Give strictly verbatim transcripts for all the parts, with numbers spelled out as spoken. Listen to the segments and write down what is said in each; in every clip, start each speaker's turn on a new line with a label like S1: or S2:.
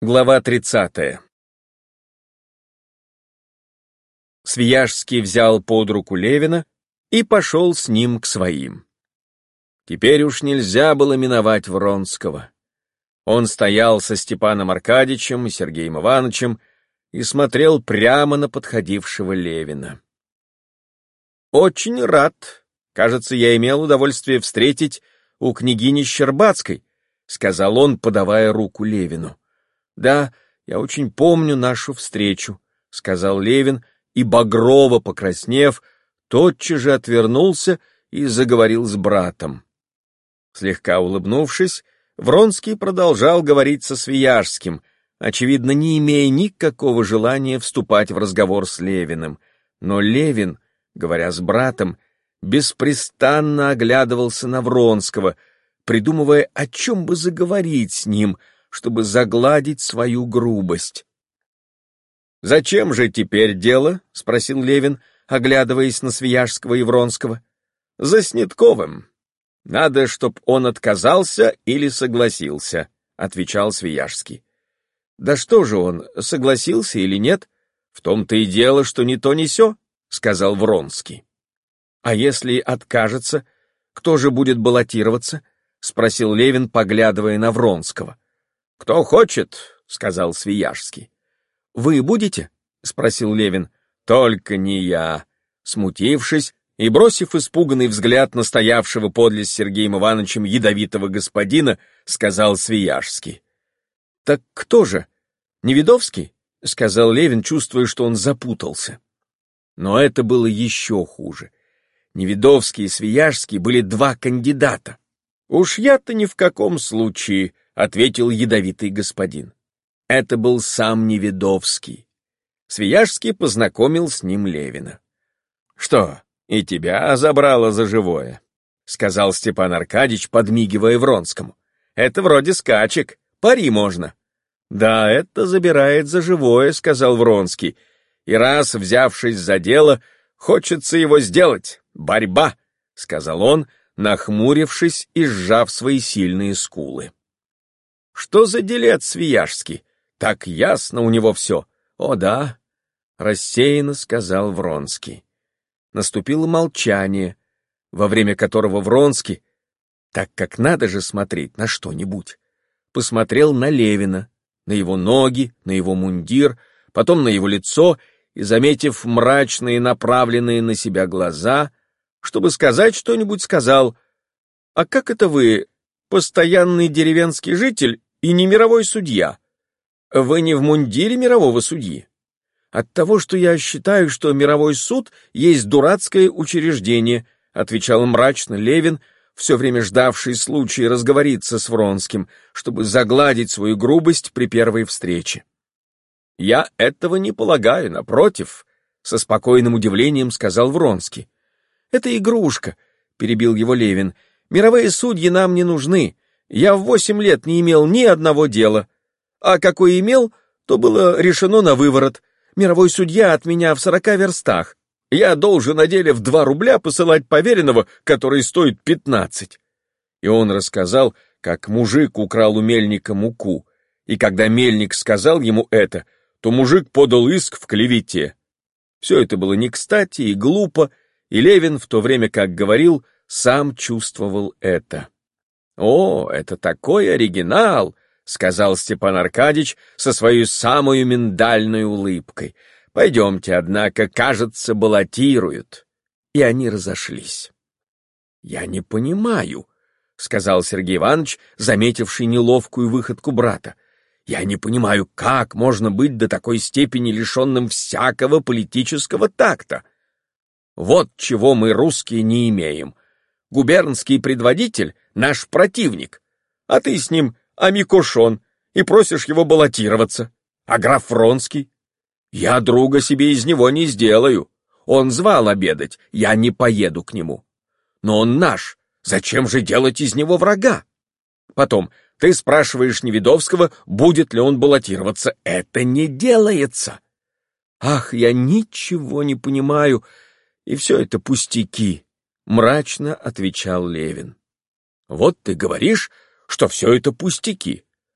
S1: Глава тридцатая. Свияжский взял под руку Левина и пошел с ним к своим. Теперь уж нельзя было миновать Вронского. Он стоял со Степаном Аркадьичем и Сергеем Ивановичем и смотрел прямо на подходившего Левина. «Очень рад. Кажется, я имел удовольствие встретить у княгини Щербацкой», — сказал он, подавая руку Левину. «Да, я очень помню нашу встречу», — сказал Левин, и, багрово покраснев, тотчас же отвернулся и заговорил с братом. Слегка улыбнувшись, Вронский продолжал говорить со Свияжским, очевидно, не имея никакого желания вступать в разговор с Левиным. Но Левин, говоря с братом, беспрестанно оглядывался на Вронского, придумывая, о чем бы заговорить с ним, чтобы загладить свою грубость. «Зачем же теперь дело?» — спросил Левин, оглядываясь на Свияжского и Вронского. «За Снитковым. Надо, чтоб он отказался или согласился», — отвечал Свияжский. «Да что же он, согласился или нет? В том-то и дело, что ни то ни сё», — сказал Вронский. «А если откажется, кто же будет баллотироваться?» — спросил Левин, поглядывая на Вронского. «Кто хочет», — сказал Свияжский. «Вы будете?» — спросил Левин. «Только не я», — смутившись и бросив испуганный взгляд на стоявшего подле с Сергеем Ивановичем ядовитого господина, сказал Свияжский. «Так кто же? Невидовский?» — сказал Левин, чувствуя, что он запутался. Но это было еще хуже. Невидовский и Свияжский были два кандидата. «Уж я-то ни в каком случае», — ответил ядовитый господин. Это был сам Невидовский. Свияжский познакомил с ним Левина. «Что, и тебя забрало за живое?» — сказал Степан Аркадьич, подмигивая Вронскому. «Это вроде скачек, пари можно». «Да, это забирает за живое», — сказал Вронский. «И раз, взявшись за дело, хочется его сделать. Борьба», — сказал он, нахмурившись и сжав свои сильные скулы. «Что за делец Свияжский? Так ясно у него все». «О да», — рассеянно сказал Вронский. Наступило молчание, во время которого Вронский, так как надо же смотреть на что-нибудь, посмотрел на Левина, на его ноги, на его мундир, потом на его лицо и, заметив мрачные направленные на себя глаза, чтобы сказать что-нибудь, сказал: «А как это вы, постоянный деревенский житель и не мировой судья? Вы не в мундире мирового судьи?» «От того, что я считаю, что мировой суд есть дурацкое учреждение», отвечал мрачно Левин, все время ждавший случая разговориться с Вронским, чтобы загладить свою грубость при первой встрече. «Я этого не полагаю, напротив», — со спокойным удивлением сказал Вронский. «Это игрушка», — перебил его Левин. «Мировые судьи нам не нужны. Я в восемь лет не имел ни одного дела. А какое имел, то было решено на выворот. Мировой судья от меня в сорока верстах. Я должен на деле в два рубля посылать поверенного, который стоит пятнадцать». И он рассказал, как мужик украл у мельника муку, и когда мельник сказал ему это, то мужик подал иск в клевете. Все это было не кстати и глупо, и Левин, в то время как говорил, сам чувствовал это. «О, это такой оригинал!» — сказал Степан Аркадьич со своей самой миндальной улыбкой. «Пойдемте, однако, кажется, баллотируют». И они разошлись. «Я не понимаю», — сказал Сергей Иванович, заметивший неловкую выходку брата. «Я не понимаю, как можно быть до такой степени лишенным всякого политического такта. Вот чего мы, русские, не имеем. Губернский предводитель — наш противник, а ты с ним амикошон и просишь его баллотироваться. А граф Вронский? Я друга себе из него не сделаю. Он звал обедать, я не поеду к нему. Но он наш, зачем же делать из него врага? Потом, ты спрашиваешь Невидовского, будет ли он баллотироваться. Это не делается. Ах, я ничего не понимаю, и все это пустяки», — мрачно отвечал Левин. «Вот ты говоришь, что все это пустяки.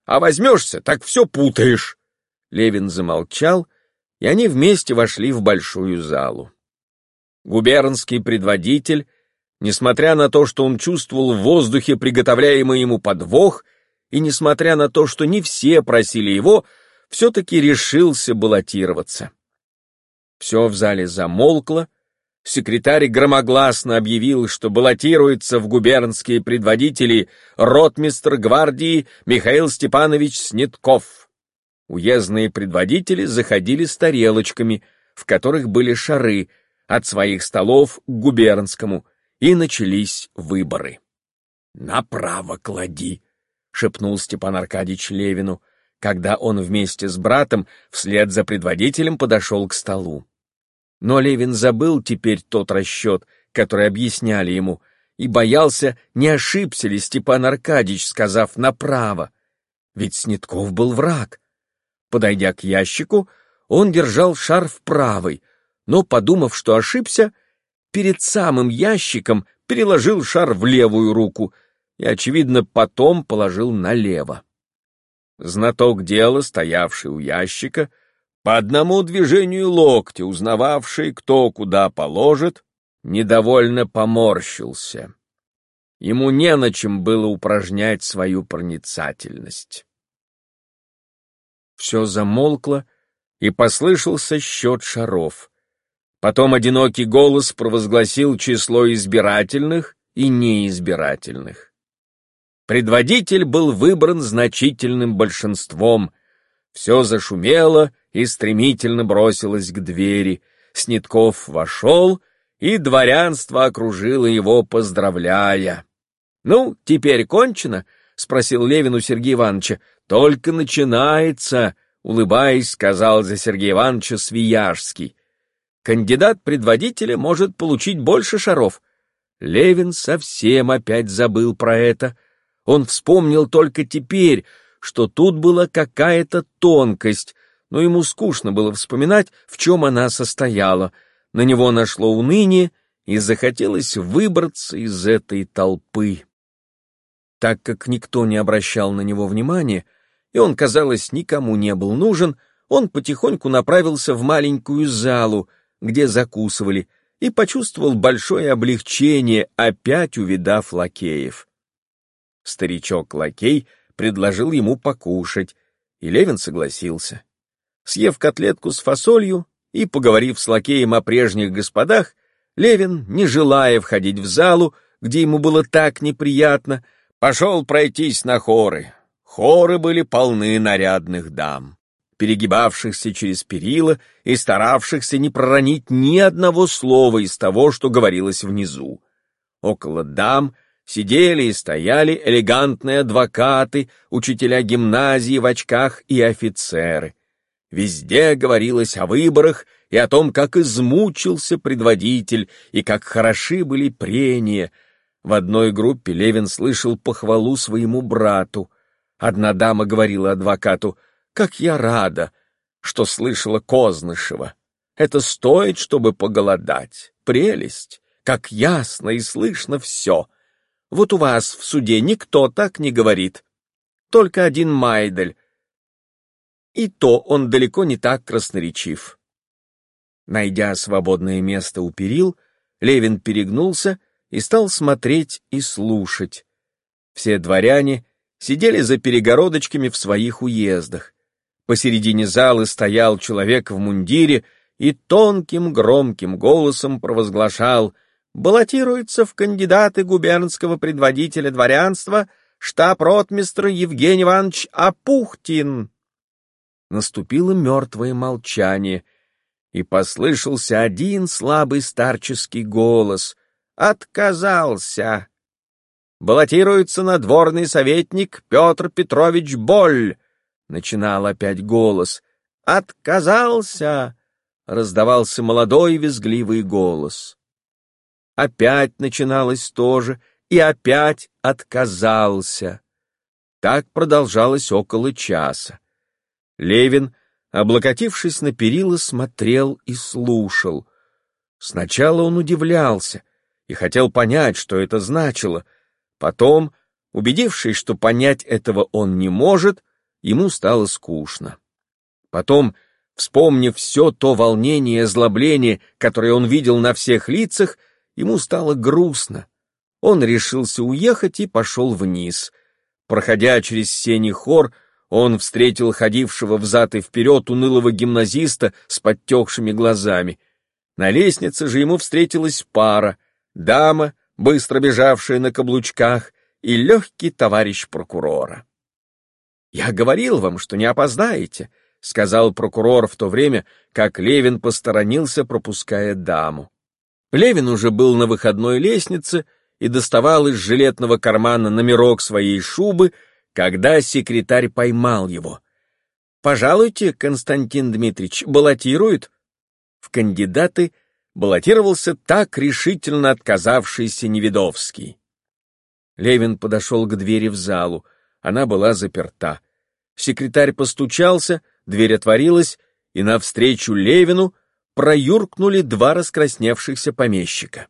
S1: а возьмешься, так все путаешь». Левин замолчал, и они вместе вошли в большую залу. Губернский предводитель, несмотря на то, что он чувствовал в воздухе приготовляемый ему подвох, и несмотря на то, что не все просили его, все-таки решился баллотироваться. Все в зале замолкло, секретарь громогласно объявил, что баллотируется в губернские предводители ротмистр гвардии Михаил Степанович Снетков. Уездные предводители заходили с тарелочками, в которых были шары, от своих столов к губернскому, и начались выборы. «Направо клади», — шепнул Степан Аркадьич Левину, когда он вместе с братом вслед за предводителем подошел к столу. Но Левин забыл теперь тот расчет, который объясняли ему, и боялся, не ошибся ли Степан Аркадьич, сказав «направо». Ведь Снетков был враг. Подойдя к ящику, он держал шар в правой, но, подумав, что ошибся, перед самым ящиком переложил шар в левую руку и, очевидно, потом положил налево. Знаток дела, стоявший у ящика, по одному движению локтя, узнававший, кто куда положит, недовольно поморщился. Ему не на чем было упражнять свою проницательность. Все замолкло, и послышался счет шаров. Потом одинокий голос провозгласил число избирательных и неизбирательных. Предводитель был выбран значительным большинством. Все зашумело и стремительно бросилось к двери. Снетков вошел, и дворянство окружило его, поздравляя. «Ну, теперь кончено?» — спросил Левин у Сергея Ивановича. «Только начинается», — улыбаясь, сказал за Сергея Ивановича Свияжский. «Кандидат предводителя может получить больше шаров». Левин совсем опять забыл про это. Он вспомнил только теперь, что тут была какая-то тонкость, но ему скучно было вспоминать, в чем она состояла. На него нашло уныние, и захотелось выбраться из этой толпы. Так как никто не обращал на него внимания, и он, казалось, никому не был нужен, он потихоньку направился в маленькую залу, где закусывали, и почувствовал большое облегчение, опять увидав лакеев. Старичок-лакей предложил ему покушать, и Левин согласился. Съев котлетку с фасолью и поговорив с лакеем о прежних господах, Левин, не желая входить в залу, где ему было так неприятно, пошел пройтись на хоры. Хоры были полны нарядных дам, перегибавшихся через перила и старавшихся не проронить ни одного слова из того, что говорилось внизу. Около дам сидели и стояли элегантные адвокаты, учителя гимназии в очках и офицеры. Везде говорилось о выборах и о том, как измучился предводитель и как хороши были прения. В одной группе Левин слышал похвалу своему брату. Одна дама говорила адвокату: «Как я рада, что слышала Кознышева. Это стоит, чтобы поголодать. Прелесть! Как ясно и слышно все. Вот у вас в суде никто так не говорит. Только один Майдель. И то он далеко не так красноречив». Найдя свободное место у перил, Левин перегнулся и стал смотреть и слушать. Все дворяне сидели за перегородочками в своих уездах. Посередине залы стоял человек в мундире и тонким громким голосом провозглашал: «Баллотируется в кандидаты губернского предводителя дворянства штаб-ротмистр Евгений Иванович Апухтин». Наступило мертвое молчание, и послышался один слабый старческий голос: «Отказался». «Баллотируется надворный советник Петр Петрович Боль», — начинал опять голос. «Отказался», — раздавался молодой визгливый голос. Опять начиналось то же, и опять отказался. Так продолжалось около часа. Левин, облокотившись на перила, смотрел и слушал. Сначала он удивлялся и хотел понять, что это значило. Потом, убедившись, что понять этого он не может, ему стало скучно. Потом, вспомнив все то волнение и озлобление, которое он видел на всех лицах, ему стало грустно. Он решился уехать и пошел вниз. Проходя через синий хор, он встретил ходившего взад и вперед унылого гимназиста с подтекшими глазами. На лестнице же ему встретилась пара, дама, быстро бежавшая на каблучках, и легкий товарищ прокурора. «Я говорил вам, что не опоздаете», — сказал прокурор в то время, как Левин посторонился, пропуская даму. Левин уже был на выходной лестнице и доставал из жилетного кармана номерок своей шубы, когда секретарь поймал его. «Пожалуйте, Константин Дмитриевич, баллотируют?» В кандидаты баллотировался так решительно отказавшийся Неведовский. Левин подошел к двери в залу. Она была заперта. Секретарь постучался, дверь отворилась, и навстречу Левину проюркнули два раскрасневшихся помещика.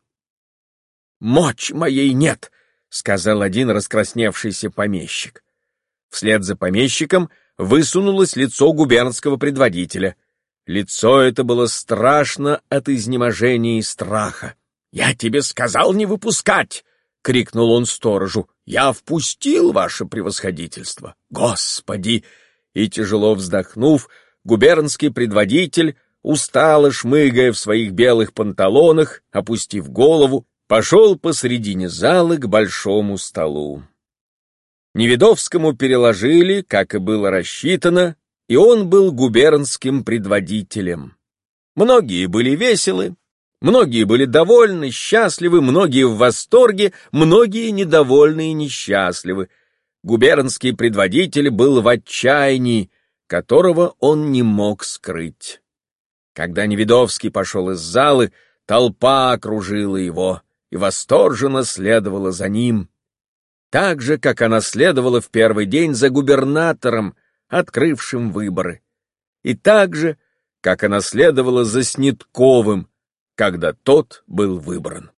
S1: «Мочи моей нет», — сказал один раскрасневшийся помещик. Вслед за помещиком высунулось лицо губернского предводителя. Лицо это было страшно от изнеможения и страха. «Я тебе сказал не выпускать!» — крикнул он сторожу. «Я впустил ваше превосходительство! Господи!» И, тяжело вздохнув, губернский предводитель, устало шмыгая в своих белых панталонах, опустив голову, пошел посредине зала к большому столу. Неведовскому переложили, как и было рассчитано, и он был губернским предводителем. Многие были веселы, многие были довольны, счастливы, многие в восторге, многие недовольны и несчастливы. Губернский предводитель был в отчаянии, которого он не мог скрыть. Когда Неведовский пошел из залы, толпа окружила его и восторженно следовала за ним, так же, как она следовала в первый день за губернатором, открывшим выборы, и так же, как она следовала за Снитковым, когда тот был выбран.